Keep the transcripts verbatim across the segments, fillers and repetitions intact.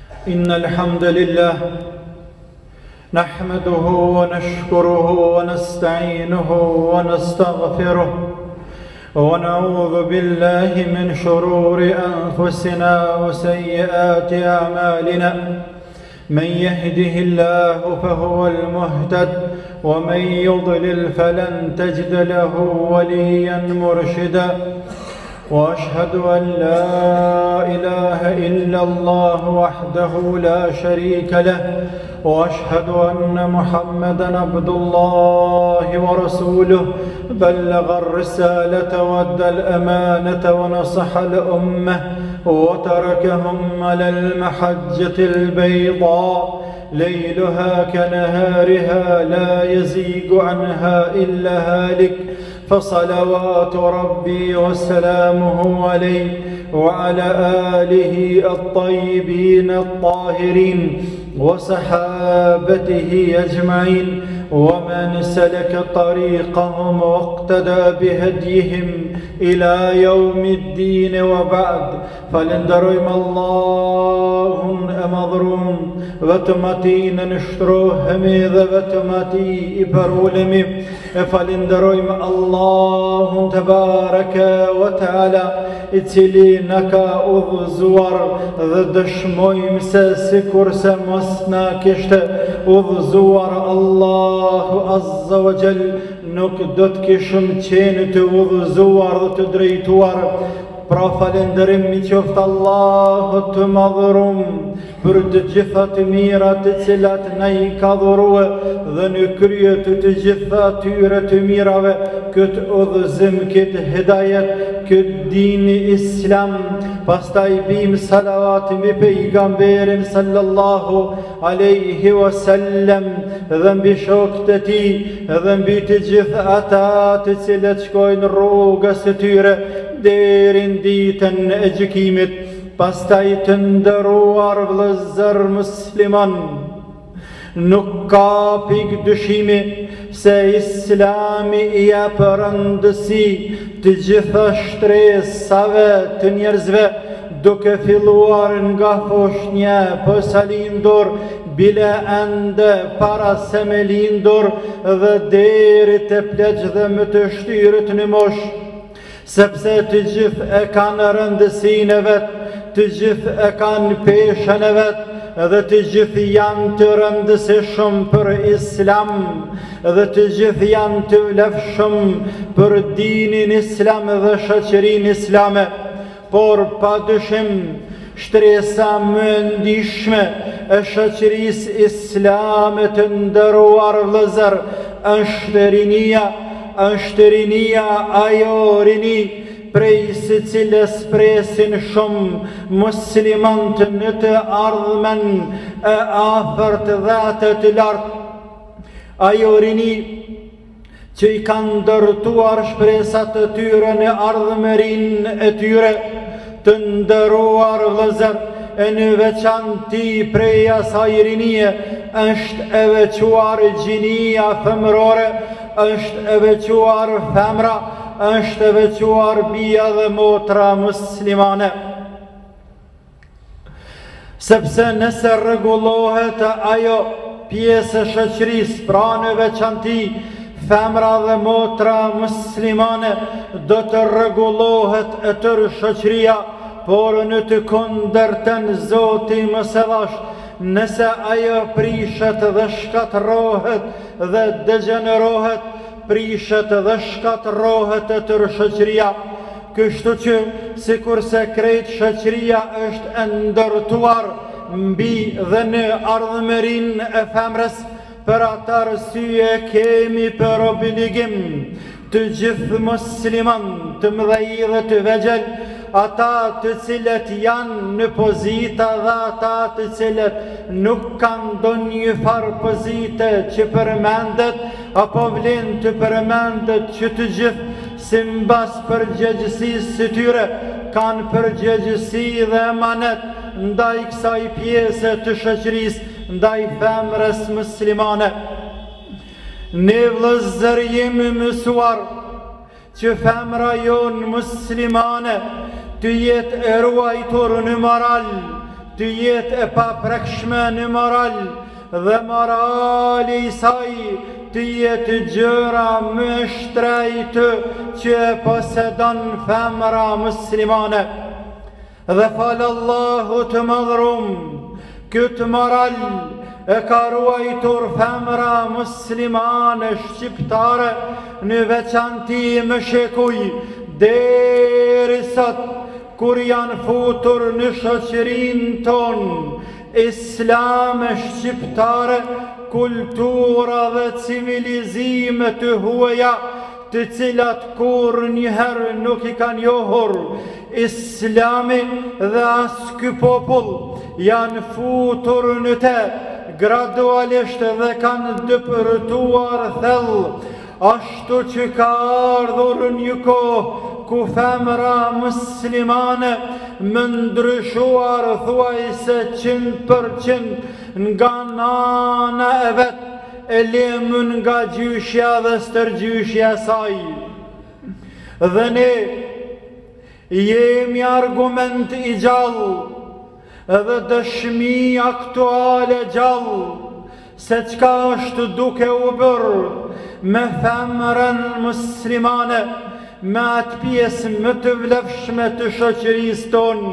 إن الحمد لله نحمده ونشكره ونستعينه ونستغفره ونعوذ بالله من شرور أنفسنا وسيئات أعمالنا. من يهده الله فهو المهتد ومن يضلل فلن تجد له وليا مرشدا. وأشهد أن لا إله إلا الله وحده لا شريك له، وأشهد أن محمدًا عبد الله ورسوله بلغ الرسالة وأدى الأمانة ونصح الأمة وتركهم على المحجة البيضاء ليلها كنهارها لا يزيغ عنها إلا هالك. فصلوات ربي وسلامه عليه وعلى آله الطيبين الطاهرين وصحابته أجمعين ومن سلك طريقهم واقتدى بهديهم إلى يوم الدين. وبعد فلندرم اللهم أمضرم وتمتين نشتروه هميذ وتمتي إبرولمي فلندرم اللهم تبارك وتعالى اتلينك أذزور ذدشموي مساسكر سمسنا كشت أذزور الله عز وجل نكدتك شمتين تأذزور تدريتور. Pra falendërim mi qoftë Allahut të madhërum për të gjitha të mirat të cilat na i ka dhurue dhe në krye të të gjitha tyre të mirave këtë udhëzim, këtë hidajet, këtë dini islam. Pastaj bim salavat mbi pejgamberin sallallahu alaihi wasallam dhe mbi shokët e tij dhe mbi të gjithë ata të cilët shkojnë rrugës së tyre deri në ditën e gjykimit. Pastaj të nderuar vëllezër musliman, nuk ka pikë dyshimi se Islami i jep rëndësi të gjitha shtresave të njerëzve, duke filluar nga foshnja posa lindur, bile ende para se me lindur dhe deri te pleq dhe më të shtyrët në mosh. Sepse të gjithë e kanë rëndësinë e vetë, të gjithë e kanë peshën e vetë dhe të gjithë janë të rëndësishëm për islam dhe të gjithë janë të vlefshëm për dinin islam dhe shoqërinë islame. Por pa dyshim shtresa më ndihshme e shoqërisë islame të nderuar vëllezër është rinia, është rinia ajo rini prej së cilës presin shumë muslimantë në të ardhmen e afërt dhe të të lartë. Ajo rini që i kanë ndërtuar shpresat e tyre në ardhmërinë e tyre. Të nderuar vëllezër, e në veçanti prej asaj rinie është e veçuar gjinia femërore, është e veçuar femra, është e veçuar bia dhe motra muslimane. Sepse nëse rregullohet ajo pjesë e shoqërisë, pra në veçanti femra dhe motra muslimane, do të rregullohet e tërë shoqëria. Por në të kundërtën Zoti mos e dhash, nëse ajo prishet dhe shkatërrohet dhe degenerohet, prishet dhe shkatërrohet e tërë shoqëria. Kështu që sikurse krejt shoqëria është e ndërtuar mbi dhe në ardhmërinë e femrës, për atë arsye kemi për obligim të gjithë musliman, të mëdhej dhe të vegjël, ata të cilët janë në pozita dhe ata të cilët nuk kanë ndonjë farë pozite që përmendet, apo vlen të përmendet që të gjithë simbas përgjegjësisë së tyre kanë përgjegjësi dhe emanet ndaj kësaj pjese të shoqërisë, ndaj femrës muslimane. Ne vëllezër jemi mësuar që femra jonë muslimane të jetë e ruajtur në moral, të jetë e paprekshme në moral dhe morali i saj të jetë gjëra më shtrejtë që posedon femra muslimane. Dhe falë Allahu të madhërum, këtë moral e ka ruajtur femra muslimane shqiptare, në veçanti më shekuj deri sot, kur janë futur në shoqërinë tonë islame shqiptare, kultura dhe civilizime të huaja, të cilat kur njëherë nuk i kanë njohur islami dhe as ky popull, janë futur në te gradualisht dhe kanë dëpërtuar thellë, ashtu që ka ardhur një kohë ku femra muslimane më ndryshuar thuajse qind për qind nga nana e vet, e lemën nga gjyshja dhe stërgjyshja saj. Dhe ne jemi argument i gjallë dhe dëshmi aktuale gjallë se qka është duke u bërë me femrën muslimane, me atë pjesë më të vlefshme të shoqërisë tonë.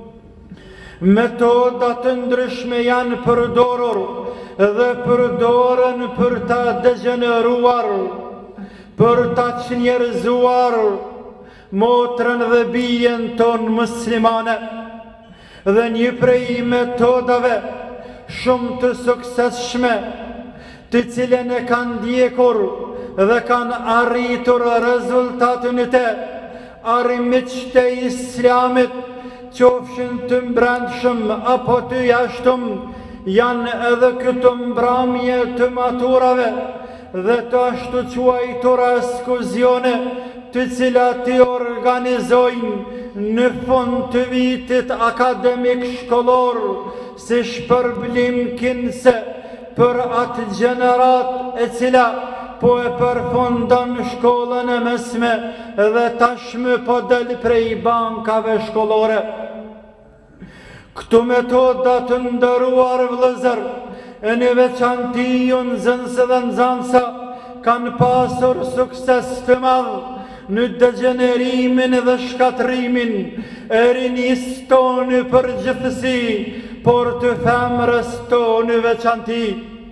Metoda të ndryshme janë përdorur dhe përdoren për ta degeneruar, për ta çnjerëzuar motrën dhe bijen tonë muslimane. Dhe një prej metodave shumë të suksesshme, të cilën e kanë ndjekur dhe kanë arritur rezultatin e te, armiqtë e islamit, qofshin të mbrëmshëm apo të jashtëm, janë edhe këtë mbrëmje të maturave dhe të ashtu quajtura ekskursione, të cilat i organizojnë në fund të vitit akademik shkollor, si shpërblim kinse për atë gjenerat e cila po e përfundon shkollën e mesme dhe tashmë po del prej bankave shkollore. Këtu metoda të ndëruar vëllezër, e në veçanti ju nxënëse dhe nxënësa, kanë pasur sukses të madh në degenerimin dhe shkatrimin e rinisë tonë për gjithësi, por të femrës tonë veçanti.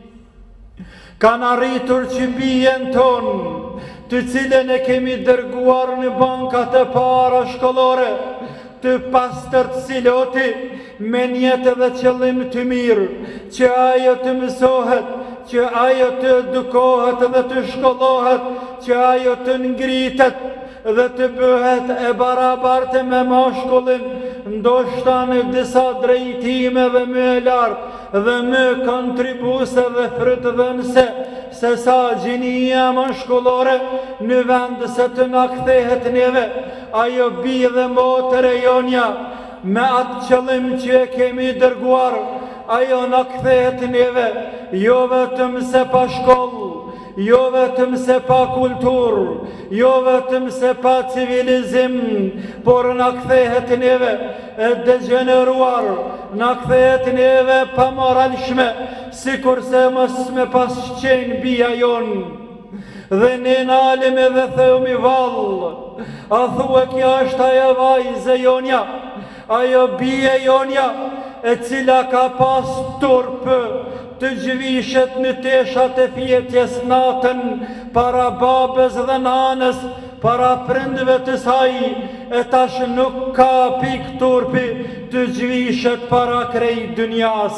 Kanë arritur që bijen tonë, të cilën e kemi dërguar në bankat e para shkollore, të pastërt siloti, me njetë dhe qëllim të mirë, që ajo të mësohet, që ajo të edukohet dhe të shkollohet, që ajo të ngritet dhe të bëhet e barabartë me mashkullin, ndoshta në disa drejtime dhe më e lartë dhe më kontribuse dhe frytëdhënëse se sa gjinia mashkullore në vend se të na kthehet neve, ajo bie dhe motër e jonja, me atë qëllim që e kemi dërguar, ajo na kthehet neve, jo vetëm se pa shkollë, jo vetëm se pa kultur, jo vetëm se pa civilizim, por na kthehet neve e degeneruar, na kthehet neve pa moralshme, sikur se mos me pas qenë bia jonë. Dhe ne nalemi dhe themi vallë, a thua kja është ajo vajze jonja, ajo bie jonja, e cila ka pas turpë të gjvishet në teshat e fjetjes natën, para babes dhe nanës, para prindve të saj, e tash nuk ka pik turpi të gjvishet para krej dynjas.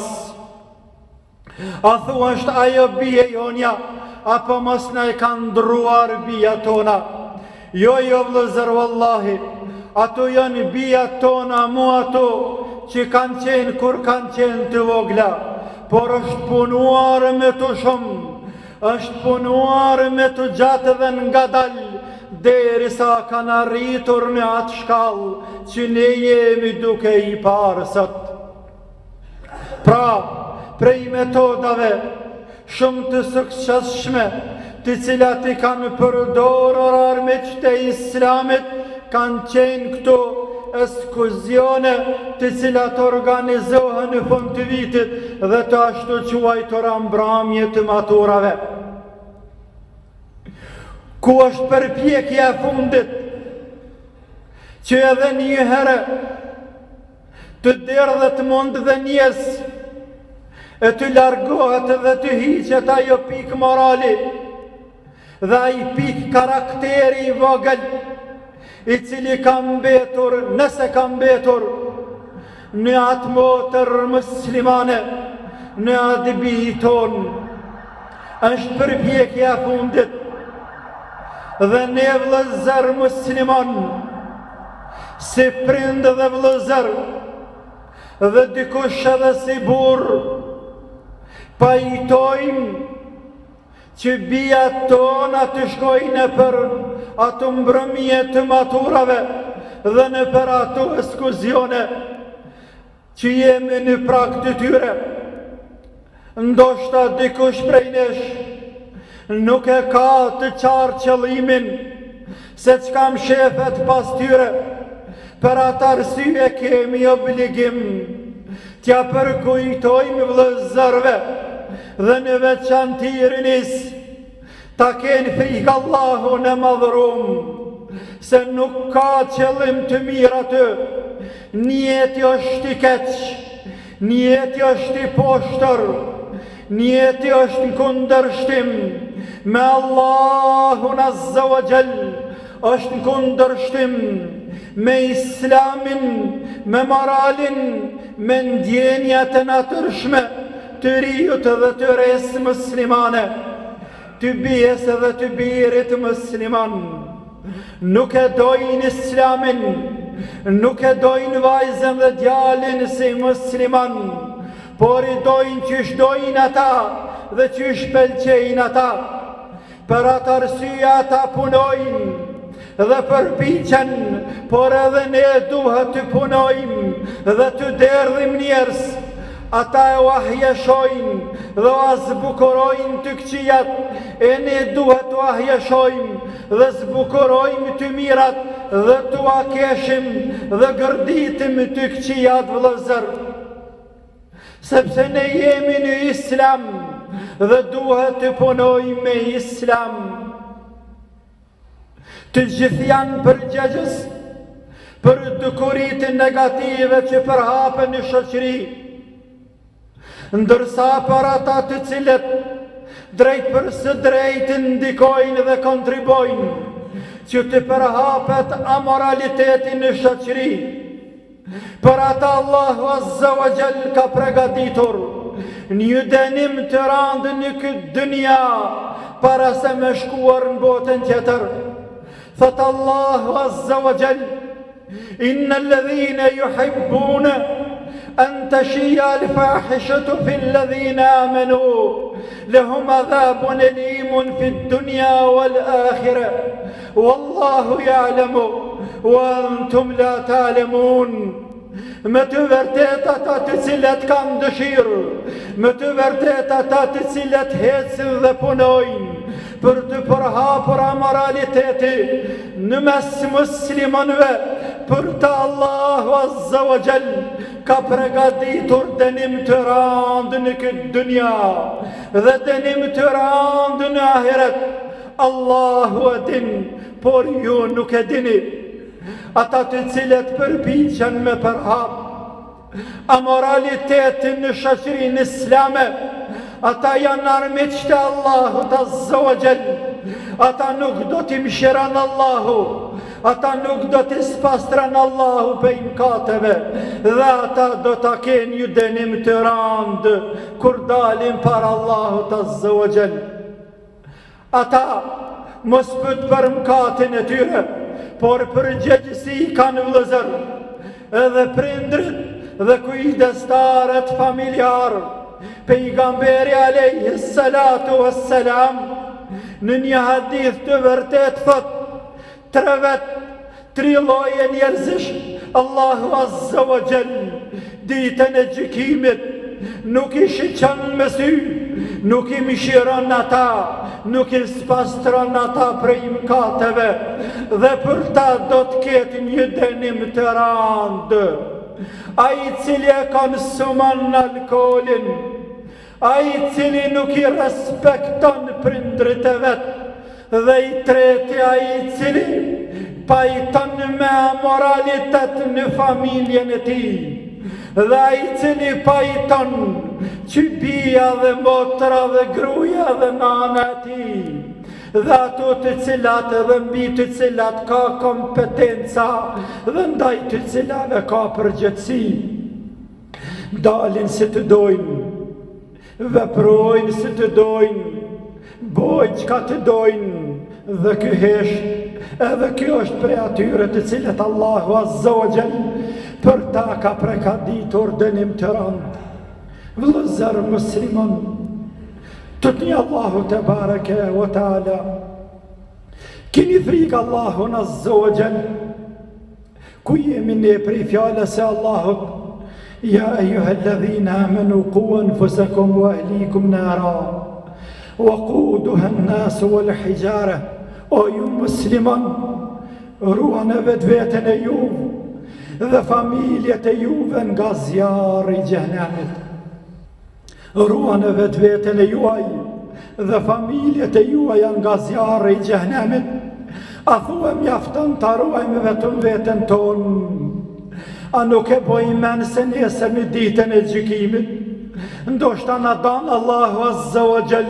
A thua është ajo bie jonja, apo mos na e kanë ndruar bija tona? Jo, jo vëllezër, wallahi, ato janë bija tona, mu ato që kanë qenë kur kanë qenë të vogla, por është punuar me të shumë, është punuar me të gjatë dhe nga dal, derisa kanë arritur në atë shkallë që ne jemi duke i parë sot. Pra, prej metodave shumë të suksesshme, të cilat i kanë përdorur armiqtë e islamit, kanë qenë këto ekskursione të cilat organizohen dhe në fund të vitit dhe të ashtu quajtura mbrëmje të maturave. Ku është përpjekja e fundit që edhe një herë të derdhet mund dhe njerëz e të largohet dhe të hiqet ajo pik morali dhe ai pik karakteri i vogël i cili ka mbetur, nëse ka mbetur në atë motër muslimane, në adbi ton, është përpjekja e fundit dhe ne vëllezër musliman, si prind dhe vëllezër dhe dikush edhe si burr, pajtojmë që bijat tona të shkojnë për ato mbrëmje të maturave dhe në për ato ekskursione që jemi në prag të tyre. Ndoshta dikush prej nesh nuk e ka të qartë qëllimin se çka shefet pas tyre. Për atë arsye kemi obligim t'ja përkujtojmë vëllezërve dhe në veçantë rinis ta kenë frikë Allahun e madhërum, se nuk ka qëllim të mirë aty. Njeti është i keq, njeti është i poshtër, njeti është në kundërshtim me Allahun Azza wa Jall, është në kundërshtim me Islamin, me moralin, me ndjenjat e natyrshme të rijut dhe të resë muslimane, të bijes dhe të birit musliman. Nuk e dojnë Islamin, nuk e dojnë vajzën dhe djalin si musliman, por i dojnë qysh dojnë ata dhe qysh pëlqejnë ata. Për atë arsye ata punojnë dhe përpiqen, por edhe ne duhet të punojmë dhe të derdhim njerëz. Ata e wahjeshojnë dhe azbukurojnë të këqijat, e ne duhet të wahjeshojmë dhe zbukurojmë të mirat dhe të akeshim dhe gërditim të këqijat vëllezër. Sepse ne jemi në Islam dhe duhet të punojmë me Islam. Të gjithë janë përgjegjës për dukurit negative që përhapen në shoqëri, ndërsa për ata të cilët drejt për së drejtë ndikojnë dhe kontribojnë që të përhapet amoraliteti në shoqëri, për ata Allahu Azza wa Jall ka përgatitur një dënim të rëndë në këtë dunia para se me shkuar në botën tjetër. Thot Allahu Azza wa Jall: inna alladhina yuhibbuna أن تشيع الفاحشة في الذين آمنوا لهم عذاب أليم في الدنيا والآخرة والله يعلم وأنتم لا تعلمون. Me të vërtet ata të cilët kanë dëshirë, me të vërtet ata të cilët hecin dhe punojnë për të përhapur amoraliteti në mes muslimanëve, për të Allahu Azza wa Jall ka përgatitur dënim të rëndë në këtë dunia dhe dënim të rëndë në ahiret. Allahu e din, por ju nuk e dini. Ata të cilët përpiqen me përhap amoralitetin në shoqërinë islame, ata janë armiqtë e Allahut Azza wa Jall. Ata nuk do t'i mëshiron Allahu, ata nuk do t'i spastron Allahu prej mëkateve, dhe ata do ta kenë një dënim të rëndë kur dalin para Allahut Azza wa Jall. Ata mos pyet për mëkatin e tyre, por përgjegjësi kanë vëllezër, edhe prindrit dhe kujdestarët familjar. Pejgamberi alayhi salatu wassalam në një hadith të vërtet thot: tre vet, tri lloje njerëzish Allahu Azza wa Jall ditën e gjykimit nuk i shiqon me sy, nuk i mëshiron ata, nuk i spastron ata prej mëkateve, dhe për ta do të ketë një dënim të rëndë. ai cili e konsumon alkoolin, ai cili nuk i respekton prindrit e vet, dhe i treti ai cili pajton me amoralitet në familjen e tij, dhe ai cili pajton që bia dhe motra dhe gruaja dhe nana e tij, dhe ato të cilat dhe mbi të cilat ka kompetenca dhe ndaj të cilave ka përgjegjësi, dalin si të dojnë, veprojnë si të dojnë, bojnë çka të dojnë, dhe ky hesht, edhe kjo është prej atyre të cilët Allahu Azza wa Jall për ta ka prekaditur dënim të rënd. Vëllezër musliman, tutni Allahu te bareke wa taala, kini frikë Allahun Azza wa Jall, ku jemi ne prej fjales e Allahut, ja ejuhalladhina amanu qu anfusakum wa ahlikum nara وقودها الناس والحجارة. O ju musliman, ruani vetë vetën e juve dhe familjet e juve nga zjarri i xhenemit. Ruani vetë vetën e juaj dhe familjet e juaja nga zjarri i xhenemit. A thua mjafton ta ruajmë vetëm veten tonë? A nuk e bojmë men se nesër në ditën e gjykimit ndoshta na dan Allahu Azza wa Jall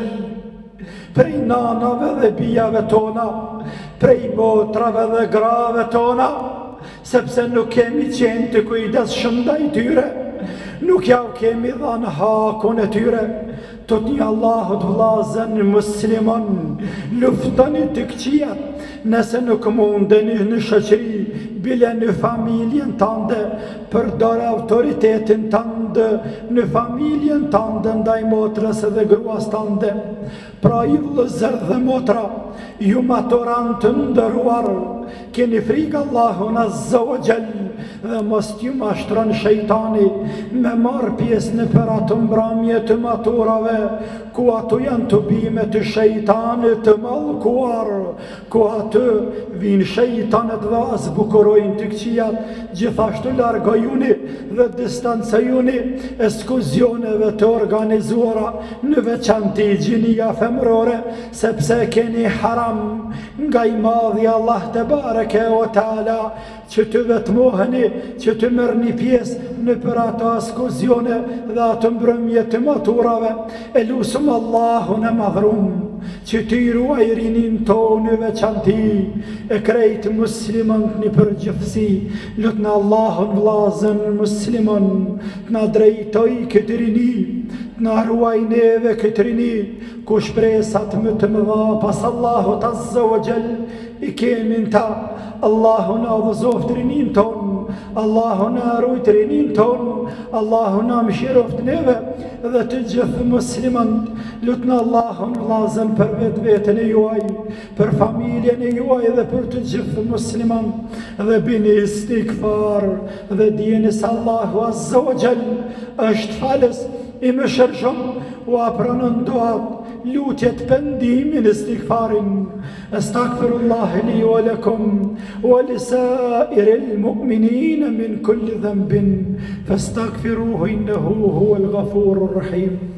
prej nanave dhe bijave tona, prej motrave dhe grave tona, sepse nuk kemi qenë të kujdesshëm ndaj tyre, nuk ja kemi dhënë hakun e tyre. Tutni Allahut vllazën musliman, luftoni të këqijat, nëse nuk mundeni në shoqëri, bile në familjen tënde, përdor autoritetin tënd në familjen tënde ndaj motrës dhe gruas tënde. Pra ju vëllezër dhe motra, ju maturan të ndëruar, keni frikë Allahun Azza wa Jall dhe mos t'ju mashtron shejtani me marr pjesë në për ato mbrëmje të maturave, ku ato janë të bime të shejtanit të mallkuar, ku ato vinë shejtanet dhe azbukurojnë të këqijat. Gjithashtu largojuni dhe distancojuni ekskuzioneve të organizuara, në veçanti gjinia femërore, sepse keni haram nga i madhi Allah te bareke o taala që të vetmoheni, që të merrni pjesë në për ato ekskursione dhe ato mbrëmje të maturave. E lusëm Allahun e madhrum që të i ruaj rinin tonë veçanti e krejt musliman në përgjithësi. Lutna Allahun vllazën musliman të na drejtoj këtë rini, të na ruaj neve këtë rini, ku shpresat më të mëdha pas Allahut Azza wa Jall i kemi në ta. Allahu na udhëzoft rinin ton, Allahu na rujt rinin ton, Allahu na mëshiroft neve dhe të gjithë musliman. Lutna Allahun vllazën për vetë vetën e juaj, për familjen e juaj dhe për të gjithë musliman, dhe bini istikfar dhe dijeni se Allahu Azza wa Jall është falës i mëshirshëm, u pranon duat, lutjet, pendimin, istikfarin. Astaghfirullah li wa lakum wa li sa'iril mu'minina min kulli dhanbin fastaghfiruhu innahu huwal ghafurur rahim.